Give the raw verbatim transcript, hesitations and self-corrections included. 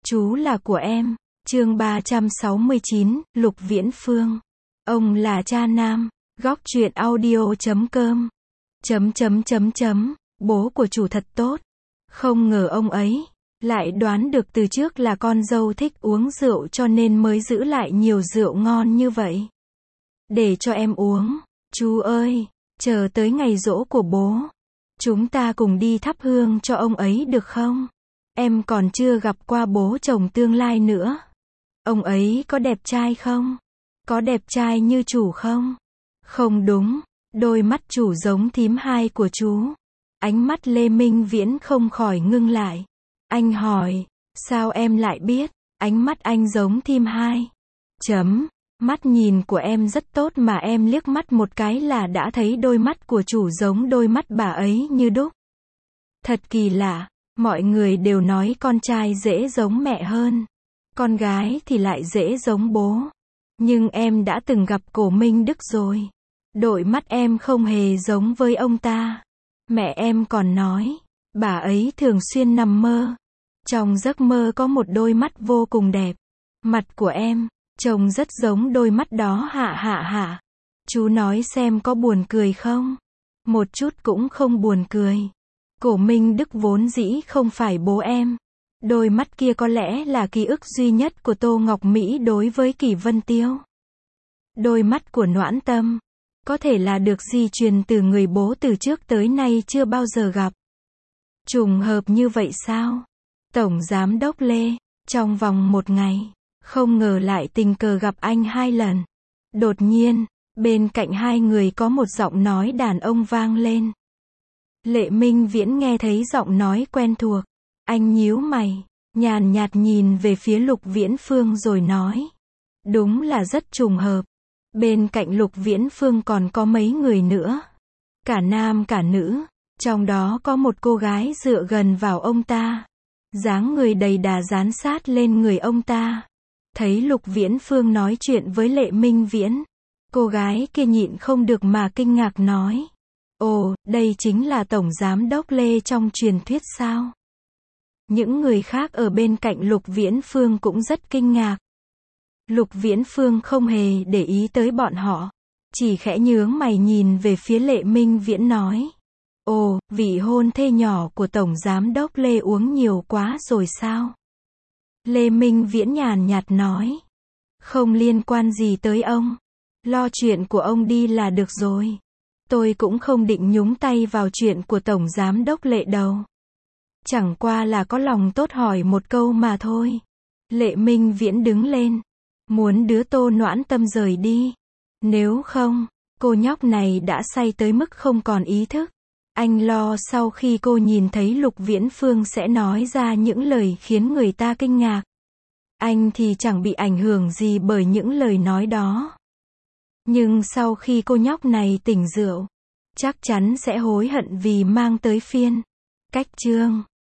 Chú là của em. Chương ba trăm sáu mươi chín, Lục Viễn Phương. Ông là cha nam. Góc truyện audio chấm com. Chấm chấm chấm chấm. Bố của chủ thật tốt. Không ngờ ông ấy lại đoán được từ trước là con dâu thích uống rượu cho nên mới giữ lại nhiều rượu ngon như vậy. Để cho em uống. Chú ơi, chờ tới ngày giỗ của bố, chúng ta cùng đi thắp hương cho ông ấy được không? Em còn chưa gặp qua bố chồng tương lai nữa. Ông ấy có đẹp trai không? Có đẹp trai như chủ không? Không đúng, đôi mắt chủ giống thím hai của chú. Ánh mắt Lê Minh Viễn không khỏi ngưng lại. Anh hỏi, sao em lại biết? Ánh mắt anh giống thím hai. Chấm, mắt nhìn của em rất tốt mà em liếc mắt một cái là đã thấy đôi mắt của chủ giống đôi mắt bà ấy như đúc. Thật kỳ lạ, mọi người đều nói con trai dễ giống mẹ hơn, con gái thì lại dễ giống bố. Nhưng em đã từng gặp Cổ Minh Đức rồi. Đôi mắt em không hề giống với ông ta. Mẹ em còn nói, bà ấy thường xuyên nằm mơ. Trong giấc mơ có một đôi mắt vô cùng đẹp. Mặt của em, trông rất giống đôi mắt đó hạ hạ hạ. Chú nói xem có buồn cười không? Một chút cũng không buồn cười. Cổ Minh Đức vốn dĩ không phải bố em. Đôi mắt kia có lẽ là ký ức duy nhất của Tô Ngọc Mỹ đối với Kỷ Vân Tiêu. Đôi mắt của Noãn Tâm có thể là được di truyền từ người bố từ trước tới nay chưa bao giờ gặp. Trùng hợp như vậy sao? Tổng Giám đốc Lê, trong vòng một ngày, không ngờ lại tình cờ gặp anh hai lần. Đột nhiên, bên cạnh hai người có một giọng nói đàn ông vang lên. Lệ Minh Viễn nghe thấy giọng nói quen thuộc. Anh nhíu mày, nhàn nhạt nhìn về phía Lục Viễn Phương rồi nói. Đúng là rất trùng hợp. Bên cạnh Lục Viễn Phương còn có mấy người nữa. Cả nam cả nữ. Trong đó có một cô gái dựa gần vào ông ta. Dáng người đầy đà dán sát lên người ông ta. Thấy Lục Viễn Phương nói chuyện với Lệ Minh Viễn, cô gái kia nhịn không được mà kinh ngạc nói. Ồ, đây chính là Tổng Giám đốc Lê trong truyền thuyết sao? Những người khác ở bên cạnh Lục Viễn Phương cũng rất kinh ngạc. Lục Viễn Phương không hề để ý tới bọn họ, chỉ khẽ nhướng mày nhìn về phía Lệ Minh Viễn nói. Ồ, vị hôn thê nhỏ của Tổng Giám đốc Lê uống nhiều quá rồi sao? Lê Minh Viễn nhàn nhạt nói. Không liên quan gì tới ông. Lo chuyện của ông đi là được rồi. Tôi cũng không định nhúng tay vào chuyện của Tổng Giám đốc Lệ đâu. Chẳng qua là có lòng tốt hỏi một câu mà thôi. Lệ Minh Viễn đứng lên, muốn đưa Tô Noãn Tâm rời đi. Nếu không, cô nhóc này đã say tới mức không còn ý thức. Anh lo sau khi cô nhìn thấy Lục Viễn Phương sẽ nói ra những lời khiến người ta kinh ngạc. Anh thì chẳng bị ảnh hưởng gì bởi những lời nói đó. Nhưng sau khi cô nhóc này tỉnh rượu, chắc chắn sẽ hối hận vì mang tới phiên. Cách chương